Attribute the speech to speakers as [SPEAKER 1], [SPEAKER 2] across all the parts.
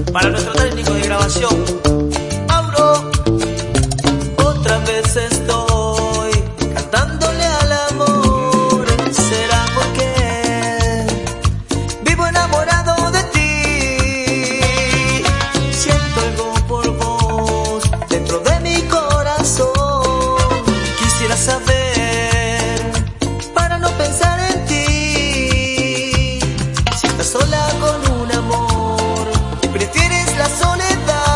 [SPEAKER 1] Para nuestro técnico de grabación, Mauro. Otra vez estoy cantándole al amor. ¿Será porque vivo enamorado de ti? Siento algo por vos dentro de mi corazón. Quisiera saber para no pensar en ti. Si estás sola con un amor y prefieres la soledad,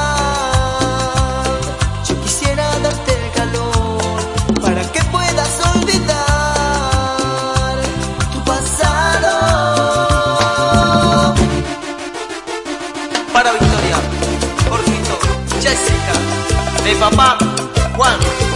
[SPEAKER 1] yo quisiera darte el calor para que puedas olvidar tu pasado. Para Victoria, Jorgito, Jessica, de papá Juan.